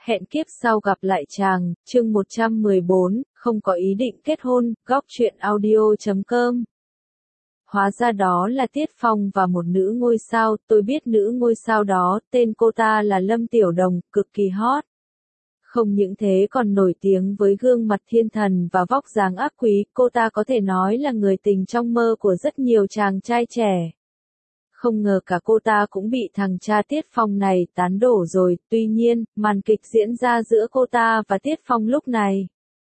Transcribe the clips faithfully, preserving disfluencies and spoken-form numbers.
Hẹn kiếp sau gặp lại chàng, chương một trăm mười bốn, không có ý định kết hôn, góc truyện audio chấm com. Hóa ra đó là Tiết Phong và một nữ ngôi sao, tôi biết nữ ngôi sao đó, tên cô ta là Lâm Tiểu Đồng, cực kỳ hot. Không những thế còn nổi tiếng với gương mặt thiên thần và vóc dáng ác quý, cô ta có thể nói là người tình trong mơ của rất nhiều chàng trai trẻ. Không ngờ cả cô ta cũng bị thằng cha Tiết Phong này tán đổ rồi, tuy nhiên, màn kịch diễn ra giữa cô ta và Tiết Phong lúc này.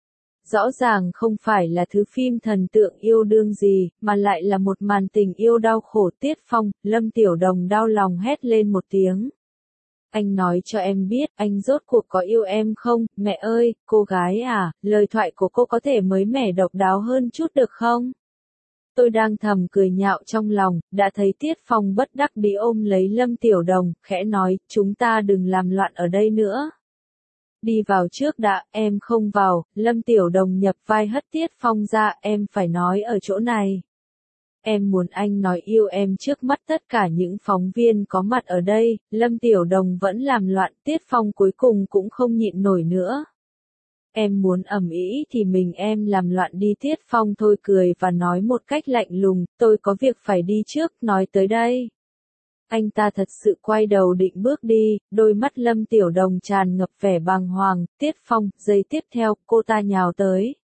Rõ ràng không phải là thứ phim thần tượng yêu đương gì, mà lại là một màn tình yêu đau khổ. Tiết Phong, Lâm Tiểu Đồng đau lòng hét lên một tiếng. Anh nói cho em biết, anh rốt cuộc có yêu em không, mẹ ơi, cô gái à, lời thoại của cô có thể mới mẻ độc đáo hơn chút được không? Tôi đang thầm cười nhạo trong lòng, đã thấy Tiết Phong bất đắc dĩ ôm lấy Lâm Tiểu Đồng, khẽ nói, chúng ta đừng làm loạn ở đây nữa. Đi vào trước đã, em không vào. Lâm Tiểu Đồng nhập vai hất Tiết Phong ra, em phải nói ở chỗ này. Em muốn anh nói yêu em trước mắt tất cả những phóng viên có mặt ở đây. Lâm Tiểu Đồng vẫn làm loạn, Tiết Phong cuối cùng cũng không nhịn nổi nữa. Em muốn ầm ĩ thì mình em làm loạn đi. Tiết Phong thôi cười và nói một cách lạnh lùng, tôi có việc phải đi trước, nói tới đây. Anh ta thật sự quay đầu định bước đi, đôi mắt Lâm Tiểu Đồng tràn ngập vẻ bàng hoàng. Tiết Phong, giây tiếp theo, cô ta nhào tới.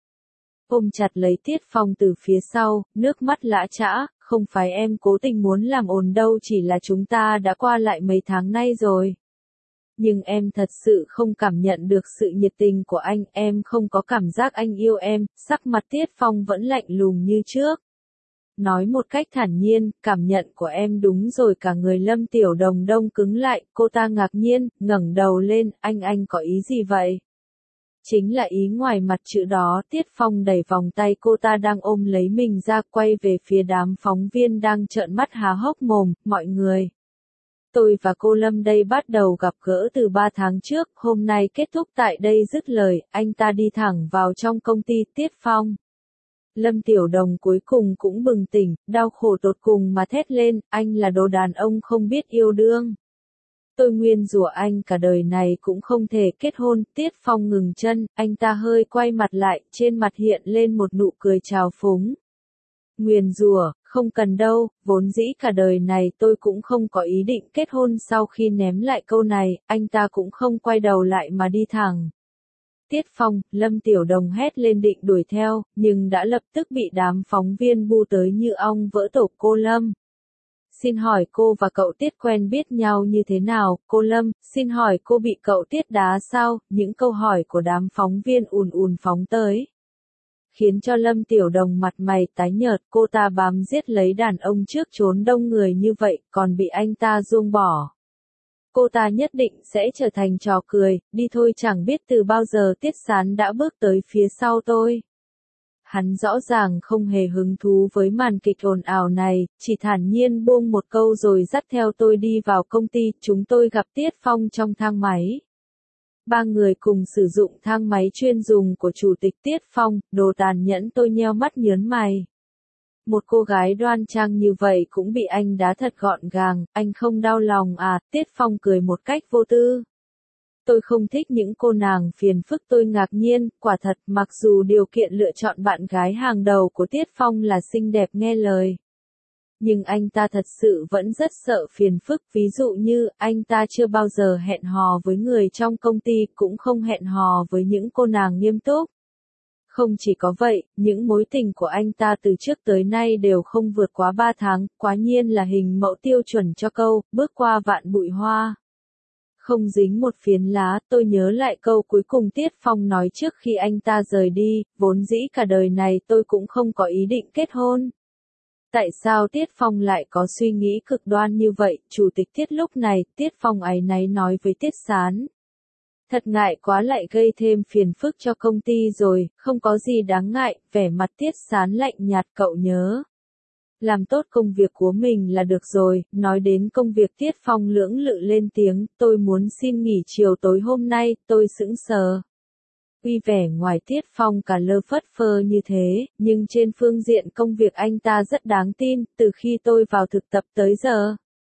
Ôm chặt lấy Tiết Phong từ phía sau, nước mắt lã chã, không phải em cố tình muốn làm ồn đâu, chỉ là chúng ta đã qua lại mấy tháng nay rồi. Nhưng em thật sự không cảm nhận được sự nhiệt tình của anh, em không có cảm giác anh yêu em. Sắc mặt Tiết Phong vẫn lạnh lùng như trước. Nói một cách thản nhiên, cảm nhận của em đúng rồi. Cả người Lâm Tiểu Đồng đông cứng lại, cô ta ngạc nhiên, ngẩng đầu lên, anh anh có ý gì vậy? Chính là ý ngoài mặt chữ đó. Tiết Phong đẩy vòng tay cô ta đang ôm lấy mình ra, quay về phía đám phóng viên đang trợn mắt há hốc mồm, mọi người. Tôi và cô Lâm đây bắt đầu gặp gỡ từ ba tháng trước, hôm nay kết thúc tại đây. Dứt lời, anh ta đi thẳng vào trong công ty. Tiết Phong. Lâm Tiểu Đồng cuối cùng cũng bừng tỉnh, đau khổ tột cùng mà thét lên, anh là đồ đàn ông không biết yêu đương. Tôi nguyên rủa anh cả đời này cũng không thể kết hôn. Tiết Phong ngừng chân, anh ta hơi quay mặt lại, trên mặt hiện lên một nụ cười trào phúng. Nguyền rủa, không cần đâu, vốn dĩ cả đời này tôi cũng không có ý định kết hôn. Sau khi ném lại câu này, anh ta cũng không quay đầu lại mà đi thẳng. Tiết Phong, Lâm Tiểu Đồng hét lên định đuổi theo, nhưng đã lập tức bị đám phóng viên bu tới như ong vỡ tổ. Cô Lâm. Xin hỏi cô và cậu Tiết quen biết nhau như thế nào? Cô Lâm, xin hỏi cô bị cậu Tiết đá sao? Những câu hỏi của đám phóng viên ùn ùn phóng tới. Khiến cho Lâm Tiểu Đồng mặt mày tái nhợt, cô ta bám giết lấy đàn ông trước trốn đông người như vậy, còn bị anh ta ruông bỏ. Cô ta nhất định sẽ trở thành trò cười, đi thôi. Chẳng biết từ bao giờ Tiết Sán đã bước tới phía sau tôi. Hắn rõ ràng không hề hứng thú với màn kịch ồn ào này, chỉ thản nhiên buông một câu rồi dắt theo tôi đi vào công ty. Chúng tôi gặp Tiết Phong trong thang máy. Ba người cùng sử dụng thang máy chuyên dùng của Chủ tịch Tiết Phong, đồ tàn nhẫn. Tôi nheo mắt nhớn mày. Một cô gái đoan trang như vậy cũng bị anh đá thật gọn gàng, anh không đau lòng à? Tiết Phong cười một cách vô tư. Tôi không thích những cô nàng phiền phức. Tôi ngạc nhiên, quả thật, mặc dù điều kiện lựa chọn bạn gái hàng đầu của Tiết Phong là xinh đẹp nghe lời. Nhưng anh ta thật sự vẫn rất sợ phiền phức, ví dụ như, anh ta chưa bao giờ hẹn hò với người trong công ty, cũng không hẹn hò với những cô nàng nghiêm túc. Không chỉ có vậy, những mối tình của anh ta từ trước tới nay đều không vượt quá ba tháng, quá nhiên là hình mẫu tiêu chuẩn cho câu, bước qua vạn bụi hoa. Không dính một phiến lá. Tôi nhớ lại câu cuối cùng Tiết Phong nói trước khi anh ta rời đi, vốn dĩ cả đời này tôi cũng không có ý định kết hôn. Tại sao Tiết Phong lại có suy nghĩ cực đoan như vậy? Chủ tịch Tiết lúc này, Tiết Phong áy náy nói với Tiết Sán. Thật ngại quá, lại gây thêm phiền phức cho công ty rồi. Không có gì đáng ngại. Vẻ mặt Tiết Sán lạnh nhạt, cậu nhớ. Làm tốt công việc của mình là được rồi. Nói đến công việc, Tiết Phong lưỡng lự lên tiếng, tôi muốn xin nghỉ chiều tối hôm nay. Tôi sững sờ. Tuy vẻ ngoài Tiết Phong cả lơ phất phơ như thế, nhưng trên phương diện công việc anh ta rất đáng tin. Từ khi tôi vào thực tập tới giờ,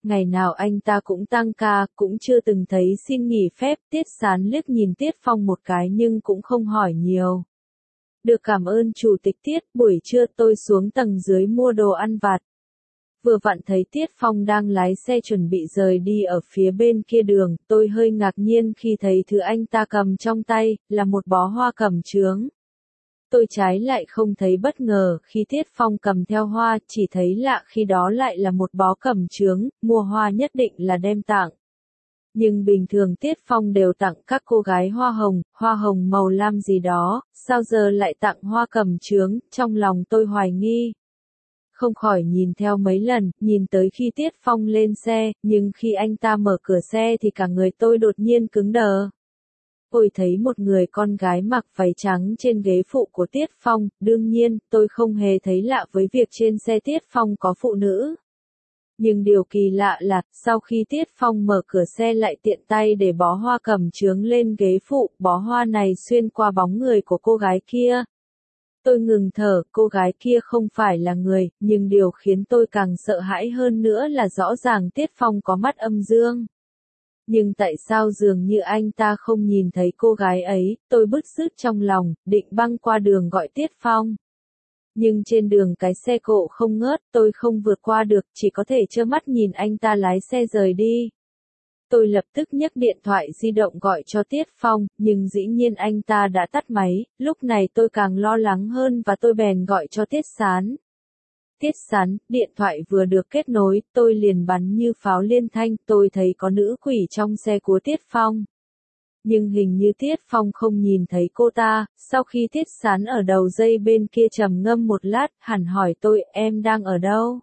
Ngày nào anh ta cũng tăng ca, cũng chưa từng thấy xin nghỉ phép. Tiết Sán liếc nhìn Tiết Phong một cái nhưng cũng không hỏi nhiều. Được, cảm ơn chủ tịch Tiết, buổi trưa tôi xuống tầng dưới mua đồ ăn vặt. Vừa vặn thấy Tiết Phong đang lái xe chuẩn bị rời đi ở phía bên kia đường, tôi hơi ngạc nhiên khi thấy thứ anh ta cầm trong tay, là một bó hoa cẩm chướng. Tôi trái lại không thấy bất ngờ khi Tiết Phong cầm theo hoa, chỉ thấy lạ khi đó lại là một bó cẩm chướng, mua hoa nhất định là đem tặng. Nhưng bình thường Tiết Phong đều tặng các cô gái hoa hồng, hoa hồng màu lam gì đó, sao giờ lại tặng hoa cẩm chướng, trong lòng tôi hoài nghi. Không khỏi nhìn theo mấy lần, nhìn tới khi Tiết Phong lên xe, nhưng khi anh ta mở cửa xe thì cả người tôi đột nhiên cứng đờ. Tôi thấy một người con gái mặc váy trắng trên ghế phụ của Tiết Phong, đương nhiên, tôi không hề thấy lạ với việc trên xe Tiết Phong có phụ nữ. Nhưng điều kỳ lạ là, sau khi Tiết Phong mở cửa xe lại tiện tay để bó hoa cẩm chướng lên ghế phụ, bó hoa này xuyên qua bóng người của cô gái kia. Tôi ngừng thở, cô gái kia không phải là người, nhưng điều khiến tôi càng sợ hãi hơn nữa là rõ ràng Tiết Phong có mắt âm dương. Nhưng tại sao dường như anh ta không nhìn thấy cô gái ấy, tôi bứt rứt trong lòng, định băng qua đường gọi Tiết Phong. Nhưng trên đường cái xe cộ không ngớt, tôi không vượt qua được, chỉ có thể trơ mắt nhìn anh ta lái xe rời đi. Tôi lập tức nhấc điện thoại di động gọi cho Tiết Phong, nhưng dĩ nhiên anh ta đã tắt máy, lúc này tôi càng lo lắng hơn và tôi bèn gọi cho Tiết Sán. Tiết Sán, điện thoại vừa được kết nối, tôi liền bắn như pháo liên thanh, tôi thấy có nữ quỷ trong xe của Tiết Phong. Nhưng hình như Tiết Phong không nhìn thấy cô ta, sau khi Tiết Sán ở đầu dây bên kia trầm ngâm một lát, hẳn hỏi tôi, em đang ở đâu?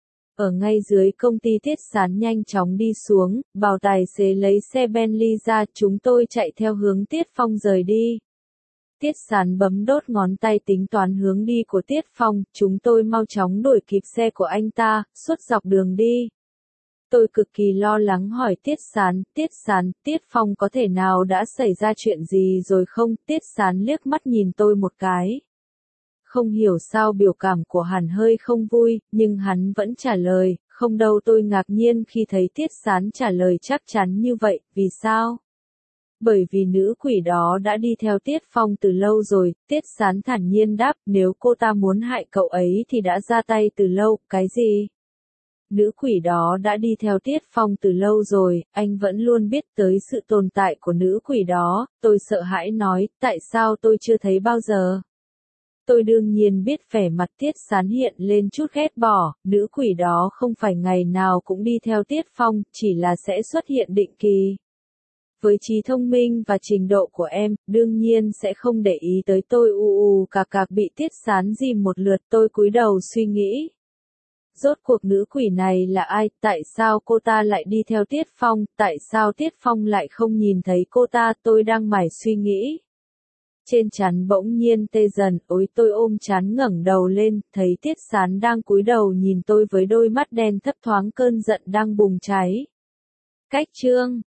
Ở ngay dưới công ty. Tiết Sán nhanh chóng đi xuống, bảo tài xế lấy xe Bentley ra, chúng tôi chạy theo hướng Tiết Phong rời đi. Tiết Sán bấm đốt ngón tay tính toán hướng đi của Tiết Phong, chúng tôi mau chóng đuổi kịp xe của anh ta, suốt dọc đường đi. Tôi cực kỳ lo lắng hỏi Tiết Sán, Tiết Sán, Tiết Phong có thể nào đã xảy ra chuyện gì rồi không? Tiết Sán liếc mắt nhìn tôi một cái. Không hiểu sao biểu cảm của hắn hơi không vui, nhưng hắn vẫn trả lời, không đâu. Tôi ngạc nhiên khi thấy Tiết Sán trả lời chắc chắn như vậy, vì sao? Bởi vì nữ quỷ đó đã đi theo Tiết Phong từ lâu rồi. Tiết Sán thản nhiên đáp, nếu cô ta muốn hại cậu ấy thì đã ra tay từ lâu. Cái gì? Nữ quỷ đó đã đi theo Tiết Phong từ lâu rồi, anh vẫn luôn biết tới sự tồn tại của nữ quỷ đó. Tôi sợ hãi nói, tại sao tôi chưa thấy bao giờ? Tôi đương nhiên biết vẻ mặt Tiết Sán hiện lên chút ghét bỏ, nữ quỷ đó không phải ngày nào cũng đi theo Tiết Phong, chỉ là sẽ xuất hiện định kỳ. Với trí thông minh và trình độ của em, đương nhiên sẽ không để ý tới tôi. U u cạc cạc bị Tiết Sán dìm một lượt, tôi cúi đầu suy nghĩ. Rốt cuộc nữ quỷ này là ai, tại sao cô ta lại đi theo Tiết Phong, tại sao Tiết Phong lại không nhìn thấy cô ta, tôi đang mải suy nghĩ. Trên trán bỗng nhiên tê dần, ối tôi ôm trán ngẩng đầu lên, thấy Tiết Sán đang cúi đầu nhìn tôi với đôi mắt đen thấp thoáng cơn giận đang bùng cháy. Cách chương